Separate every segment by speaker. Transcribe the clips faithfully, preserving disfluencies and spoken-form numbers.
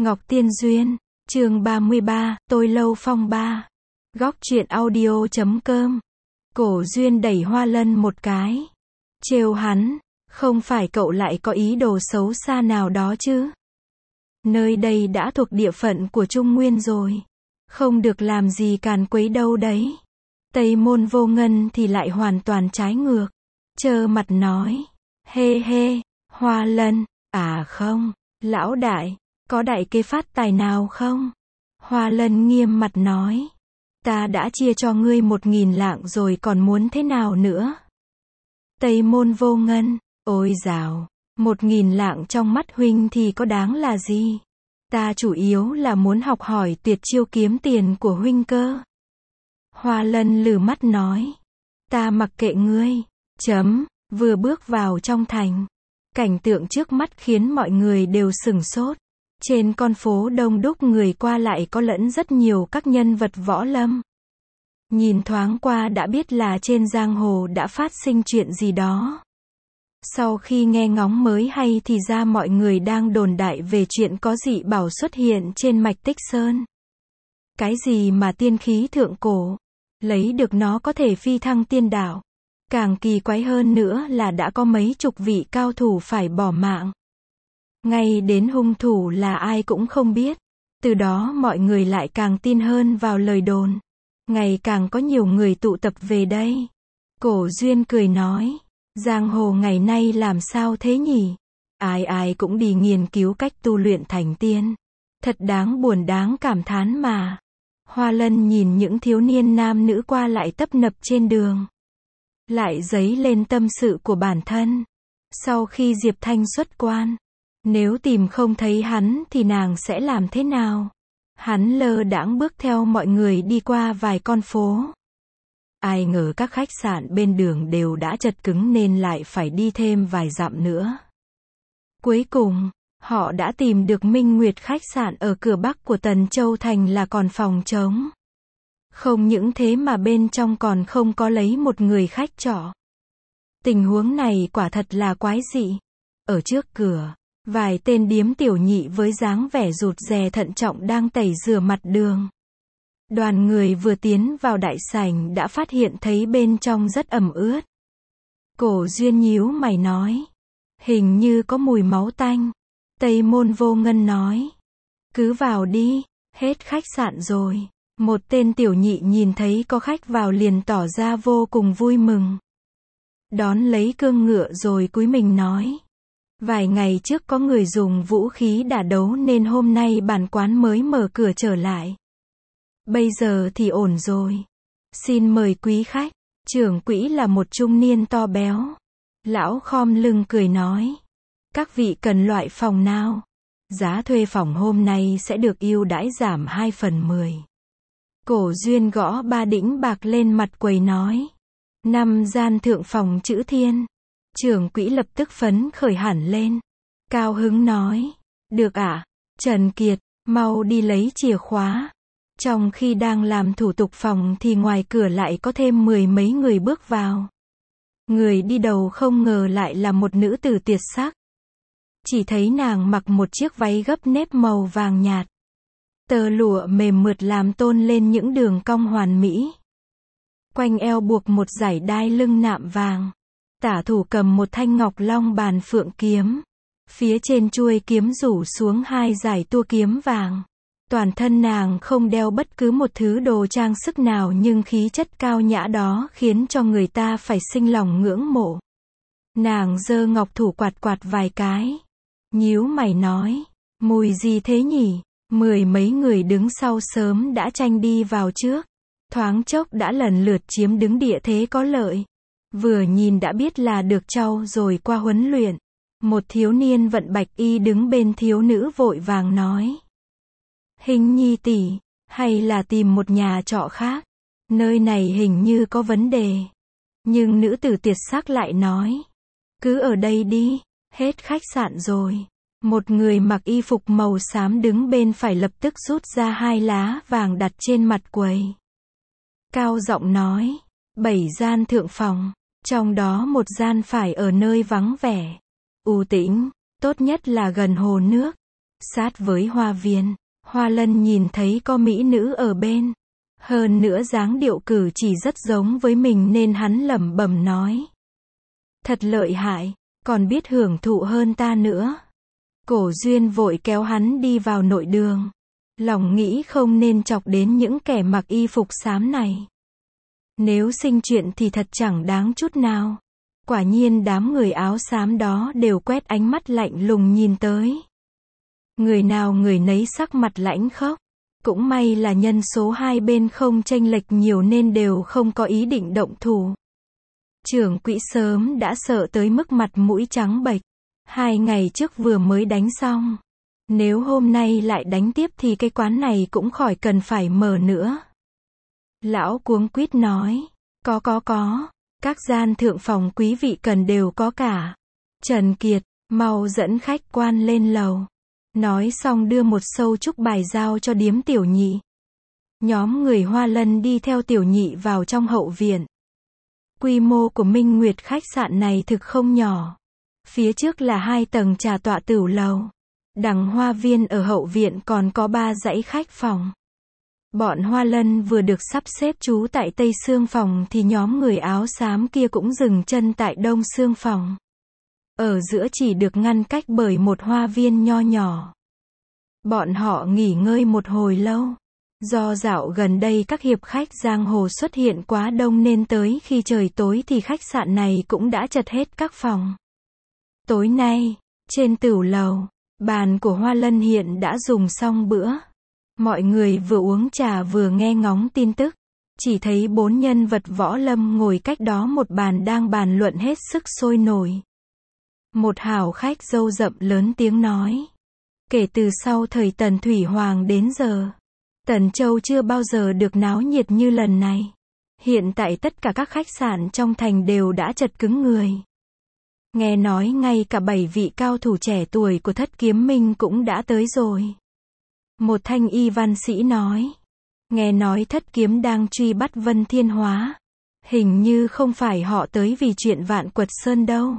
Speaker 1: Ngọc Tiên Duyên, chương ba mươi ba, tôi lâu phong ba. Góc truyện audio chấm com. Cổ Duyên đẩy Hoa Lân một cái. Trêu hắn, không phải cậu lại có ý đồ xấu xa nào đó chứ? Nơi đây đã thuộc địa phận của Trung Nguyên rồi. Không được làm gì càn quấy đâu đấy. Tây Môn Vô Ngân thì lại hoàn toàn trái ngược. Trơ mặt nói. Hê hê, Hoa Lân, à không, lão đại, có đại kế phát tài nào không? Hoa Lân nghiêm mặt nói. Ta đã chia cho ngươi một nghìn lạng rồi còn muốn thế nào nữa? Tây Môn Vô Ngân, ôi dào, một nghìn lạng trong mắt huynh thì có đáng là gì? Ta chủ yếu là muốn học hỏi tuyệt chiêu kiếm tiền của huynh cơ. Hoa Lân lừ mắt nói. Ta mặc kệ ngươi. Chấm, vừa bước vào trong thành. Cảnh tượng trước mắt khiến mọi người đều sửng sốt. Trên con phố đông đúc người qua lại có lẫn rất nhiều các nhân vật võ lâm. Nhìn thoáng qua đã biết là trên giang hồ đã phát sinh chuyện gì đó. Sau khi nghe ngóng mới hay thì ra mọi người đang đồn đại về chuyện có dị bảo xuất hiện trên mạch Tích Sơn. Cái gì mà tiên khí thượng cổ, lấy được nó có thể phi thăng tiên đạo. Càng kỳ quái hơn nữa là đã có mấy chục vị cao thủ phải bỏ mạng. Ngay đến hung thủ là ai cũng không biết. Từ đó mọi người lại càng tin hơn vào lời đồn. Ngày càng có nhiều người tụ tập về đây. Cổ Duyên cười nói. Giang hồ ngày nay làm sao thế nhỉ? Ai ai cũng đi nghiên cứu cách tu luyện thành tiên. Thật đáng buồn đáng cảm thán mà. Hoa Lân nhìn những thiếu niên nam nữ qua lại tấp nập trên đường. Lại dấy lên tâm sự của bản thân. Sau khi Diệp Thanh xuất quan, nếu tìm không thấy hắn thì nàng sẽ làm thế nào? Hắn lơ đãng bước theo mọi người đi qua vài con phố. Ai ngờ các khách sạn bên đường đều đã chật cứng nên lại phải đi thêm vài dặm nữa. Cuối cùng, họ đã tìm được Minh Nguyệt khách sạn ở cửa bắc của Tần Châu Thành là còn phòng trống. Không những thế mà bên trong còn không có lấy một người khách trọ. Tình huống này quả thật là quái dị. Ở trước cửa, vài tên điếm tiểu nhị với dáng vẻ rụt rè thận trọng đang tẩy rửa mặt đường. Đoàn người vừa tiến vào đại sảnh đã phát hiện thấy bên trong rất ẩm ướt. Cổ Duyên nhíu mày nói. Hình như có mùi máu tanh. Tây Môn Vô Ngân nói. Cứ vào đi, hết khách sạn rồi. Một tên tiểu nhị nhìn thấy có khách vào liền tỏ ra vô cùng vui mừng. Đón lấy cương ngựa rồi cúi mình nói. Vài ngày trước có người dùng vũ khí đả đấu nên hôm nay bản quán mới mở cửa trở lại. Bây giờ thì ổn rồi. Xin mời quý khách. Trưởng quỹ là một trung niên to béo. Lão khom lưng cười nói. Các vị cần loại phòng nào? Giá thuê phòng hôm nay sẽ được ưu đãi giảm hai phần mười. Cổ Duyên gõ ba đĩnh bạc lên mặt quầy nói. Năm gian thượng phòng chữ thiên. Trưởng quỹ lập tức phấn khởi hẳn lên. Cao hứng nói. Được ạ. À? Trần Kiệt, mau đi lấy chìa khóa. Trong khi đang làm thủ tục phòng thì ngoài cửa lại có thêm mười mấy người bước vào. Người đi đầu không ngờ lại là một nữ tử tuyệt sắc. Chỉ thấy nàng mặc một chiếc váy gấp nếp màu vàng nhạt. Tơ lụa mềm mượt làm tôn lên những đường cong hoàn mỹ. Quanh eo buộc một dải đai lưng nạm vàng. Tả thủ cầm một thanh ngọc long bàn phượng kiếm. Phía trên chuôi kiếm rủ xuống hai dải tua kiếm vàng. Toàn thân nàng không đeo bất cứ một thứ đồ trang sức nào nhưng khí chất cao nhã đó khiến cho người ta phải sinh lòng ngưỡng mộ. Nàng giơ ngọc thủ quạt quạt vài cái. Nhíu mày nói. Mùi gì thế nhỉ? Mười mấy người đứng sau sớm đã tranh đi vào trước. Thoáng chốc đã lần lượt chiếm đứng địa thế có lợi. Vừa nhìn đã biết là được trau rồi qua huấn luyện. Một thiếu niên vận bạch y đứng bên thiếu nữ vội vàng nói. Hình nhi tỷ, hay là tìm một nhà trọ khác? Nơi này hình như có vấn đề. Nhưng nữ tử tuyệt sắc lại nói. Cứ ở đây đi, hết khách sạn rồi. Một người mặc y phục màu xám đứng bên phải lập tức rút ra hai lá vàng đặt trên mặt quầy. Cao giọng nói. Bảy gian thượng phòng. Trong đó một gian phải ở nơi vắng vẻ. U tĩnh, tốt nhất là gần hồ nước. Sát với hoa viên, Hoa Lân nhìn thấy có mỹ nữ ở bên. Hơn nữa dáng điệu cử chỉ rất giống với mình nên hắn lẩm bẩm nói. Thật lợi hại, còn biết hưởng thụ hơn ta nữa. Cổ Duyên vội kéo hắn đi vào nội đường. Lòng nghĩ không nên chọc đến những kẻ mặc y phục xám này. Nếu sinh chuyện thì thật chẳng đáng chút nào. Quả nhiên đám người áo xám đó đều quét ánh mắt lạnh lùng nhìn tới. Người nào người nấy sắc mặt lãnh khốc. Cũng may là nhân số hai bên không chênh lệch nhiều nên đều không có ý định động thủ. Trưởng quỹ sớm đã sợ tới mức mặt mũi trắng bệch. Hai ngày trước vừa mới đánh xong. Nếu hôm nay lại đánh tiếp thì cái quán này cũng khỏi cần phải mở nữa. Lão cuống quýt nói. Có có có. Các gian thượng phòng quý vị cần đều có cả. Trần Kiệt, mau dẫn khách quan lên lầu. Nói xong đưa một sâu trúc bài giao cho điếm Tiểu Nhị. Nhóm người Hoa Lân đi theo Tiểu Nhị vào trong hậu viện. Quy mô của Minh Nguyệt khách sạn này thực không nhỏ. Phía trước là hai tầng trà tọa tửu lầu. Đằng hoa viên ở hậu viện còn có ba dãy khách phòng. Bọn Hoa Lân vừa được sắp xếp trú tại Tây Xương phòng thì nhóm người áo xám kia cũng dừng chân tại Đông Xương phòng. Ở giữa chỉ được ngăn cách bởi một hoa viên nho nhỏ. Bọn họ nghỉ ngơi một hồi lâu. Do dạo gần đây các hiệp khách giang hồ xuất hiện quá đông nên tới khi trời tối thì khách sạn này cũng đã chật hết các phòng. Tối nay, trên tửu lầu, bàn của Hoa Lân hiện đã dùng xong bữa. Mọi người vừa uống trà vừa nghe ngóng tin tức. Chỉ thấy bốn nhân vật võ lâm ngồi cách đó một bàn đang bàn luận hết sức sôi nổi. Một hào khách râu rậm lớn tiếng nói. Kể từ sau thời Tần Thủy Hoàng đến giờ, Tần Châu chưa bao giờ được náo nhiệt như lần này. Hiện tại tất cả các khách sạn trong thành đều đã chật cứng người. Nghe nói ngay cả bảy vị cao thủ trẻ tuổi của Thất Kiếm Minh cũng đã tới rồi. Một thanh y văn sĩ nói. Nghe nói Thất Kiếm đang truy bắt Vân Thiên Hóa. Hình như không phải họ tới vì chuyện Vạn Quật Sơn đâu.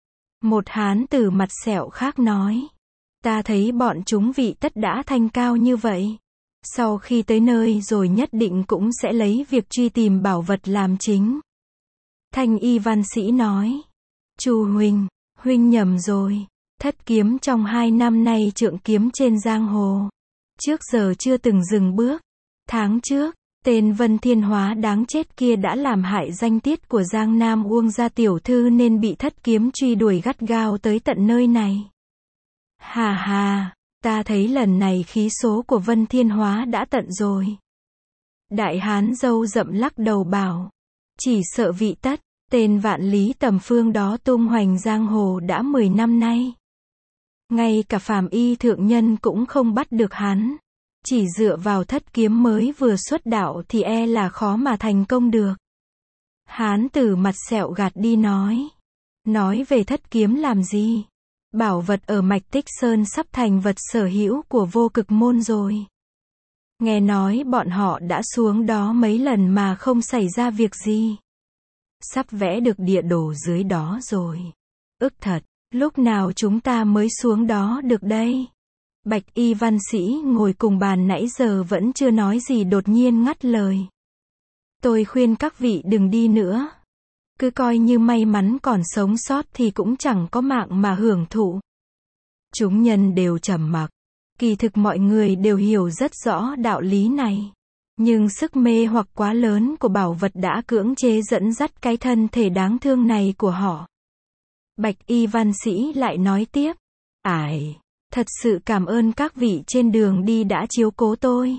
Speaker 1: Một hán tử mặt sẹo khác nói. Ta thấy bọn chúng vị tất đã thanh cao như vậy. Sau khi tới nơi rồi nhất định cũng sẽ lấy việc truy tìm bảo vật làm chính. Thanh y văn sĩ nói. Chu huynh, huynh nhầm rồi. Thất Kiếm trong hai năm nay trượng kiếm trên giang hồ. Trước giờ chưa từng dừng bước. Tháng trước, tên Vân Thiên Hóa đáng chết kia đã làm hại danh tiết của Giang Nam Uông gia tiểu thư nên bị Thất Kiếm truy đuổi gắt gao tới tận nơi này. Hà hà, ta thấy lần này khí số của Vân Thiên Hóa đã tận rồi. Đại hán râu rậm lắc đầu bảo. Chỉ sợ vị Tất, tên Vạn Lý Tầm Phương đó tung hoành giang hồ đã mười năm nay. Ngay cả phàm y thượng nhân cũng không bắt được hắn. Chỉ dựa vào Thất Kiếm mới vừa xuất đạo thì e là khó mà thành công được. Hán tử mặt sẹo gạt đi nói. Nói về Thất Kiếm làm gì? Bảo vật ở Mạch Tích Sơn sắp thành vật sở hữu của Vô Cực Môn rồi. Nghe nói bọn họ đã xuống đó mấy lần mà không xảy ra việc gì. Sắp vẽ được địa đồ dưới đó rồi. Ức thật, lúc nào chúng ta mới xuống đó được đây? Bạch y văn sĩ ngồi cùng bàn nãy giờ vẫn chưa nói gì đột nhiên ngắt lời. Tôi khuyên các vị đừng đi nữa. Cứ coi như may mắn còn sống sót thì cũng chẳng có mạng mà hưởng thụ. Chúng nhân đều trầm mặc. Kỳ thực mọi người đều hiểu rất rõ đạo lý này. Nhưng sức mê hoặc quá lớn của bảo vật đã cưỡng chế dẫn dắt cái thân thể đáng thương này của họ. Bạch y văn sĩ lại nói tiếp. Ải, thật sự cảm ơn các vị trên đường đi đã chiếu cố tôi.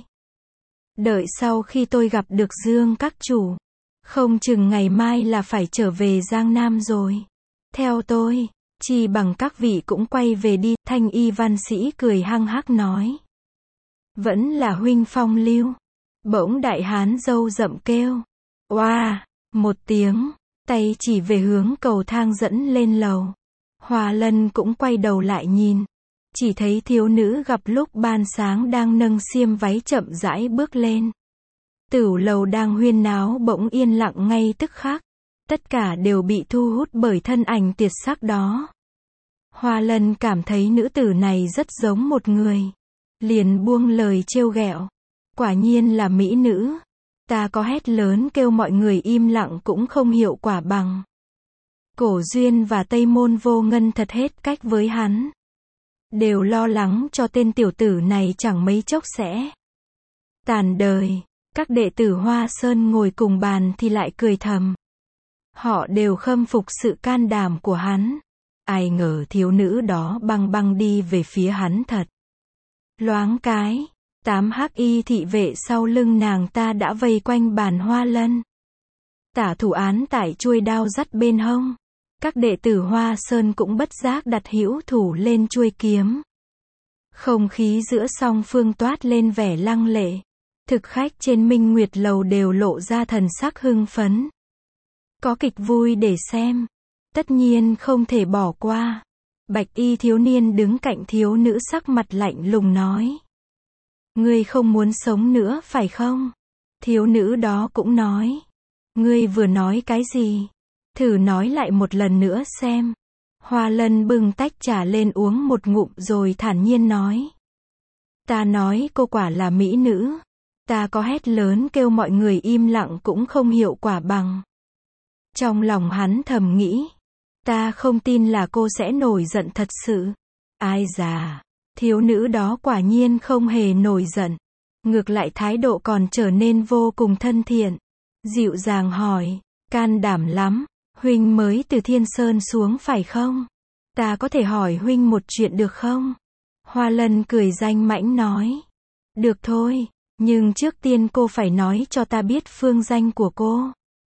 Speaker 1: Đợi sau khi tôi gặp được Dương các chủ, không chừng ngày mai là phải trở về Giang Nam rồi. Theo tôi, chi bằng các vị cũng quay về đi. Thanh y văn sĩ cười hăng hắc nói. Vẫn là huynh phong lưu. Bỗng đại hán râu rậm kêu. Oa, một tiếng, tay chỉ về hướng cầu thang dẫn lên lầu. Hoa Lân cũng quay đầu lại nhìn. Chỉ thấy thiếu nữ gặp lúc ban sáng đang nâng xiêm váy chậm rãi bước lên. Tửu lầu đang huyên náo bỗng yên lặng ngay tức khắc. Tất cả đều bị thu hút bởi thân ảnh tuyệt sắc đó. Hoa Lân cảm thấy nữ tử này rất giống một người. Liền buông lời trêu ghẹo. Quả nhiên là mỹ nữ. Ta có hét lớn kêu mọi người im lặng cũng không hiệu quả bằng. Cổ Duyên và Tây Môn Vô Ngân thật hết cách với hắn. Đều lo lắng cho tên tiểu tử này chẳng mấy chốc sẽ tàn đời. Các đệ tử Hoa Sơn ngồi cùng bàn thì lại cười thầm. Họ đều khâm phục sự can đảm của hắn. Ai ngờ thiếu nữ đó băng băng đi về phía hắn thật. Loáng cái, tám hắc y thị vệ sau lưng nàng ta đã vây quanh bàn Hoa Lân. Tả thủ án tại chuôi đao dắt bên hông. Các đệ tử Hoa Sơn cũng bất giác đặt hữu thủ lên chuôi kiếm. Không khí giữa song phương toát lên vẻ lăng lệ. Thực khách trên Minh Nguyệt Lầu đều lộ ra thần sắc hưng phấn. Có kịch vui để xem. Tất nhiên không thể bỏ qua. Bạch y thiếu niên đứng cạnh thiếu nữ sắc mặt lạnh lùng nói. Ngươi không muốn sống nữa phải không? Thiếu nữ đó cũng nói. Ngươi vừa nói cái gì? Thử nói lại một lần nữa xem. Hoa Lân bưng tách trà lên uống một ngụm rồi thản nhiên nói. Ta nói cô quả là mỹ nữ. Ta có hét lớn kêu mọi người im lặng cũng không hiệu quả bằng. Trong lòng hắn thầm nghĩ. Ta không tin là cô sẽ nổi giận thật sự. Ai già, thiếu nữ đó quả nhiên không hề nổi giận. Ngược lại thái độ còn trở nên vô cùng thân thiện. Dịu dàng hỏi, can đảm lắm, huynh mới từ Thiên Sơn xuống phải không? Ta có thể hỏi huynh một chuyện được không? Hoa Lân cười danh mãnh nói. Được thôi, nhưng trước tiên cô phải nói cho ta biết phương danh của cô.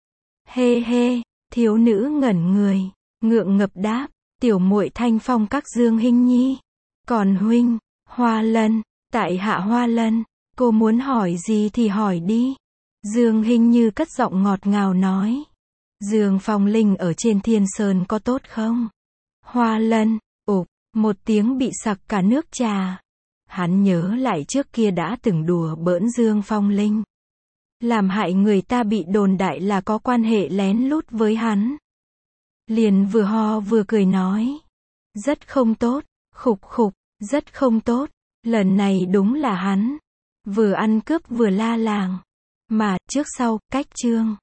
Speaker 1: Hê hê, thiếu nữ ngẩn người. Ngượng ngập đáp, tiểu muội Thanh Phong các Dương Hinh Nhi. Còn huynh, Hoa Lân, tại hạ Hoa Lân, cô muốn hỏi gì thì hỏi đi. Dương Hinh Như cất giọng ngọt ngào nói. Dương Phong Linh ở trên Thiên Sơn có tốt không? Hoa Lân, ụp, một tiếng bị sặc cả nước trà. Hắn nhớ lại trước kia đã từng đùa bỡn Dương Phong Linh. Làm hại người ta bị đồn đại là có quan hệ lén lút với hắn. Liền vừa ho vừa cười nói. Rất không tốt, khục khục, rất không tốt. Lần này đúng là hắn. Vừa ăn cướp vừa la làng. Mà, trước sau, cách chương.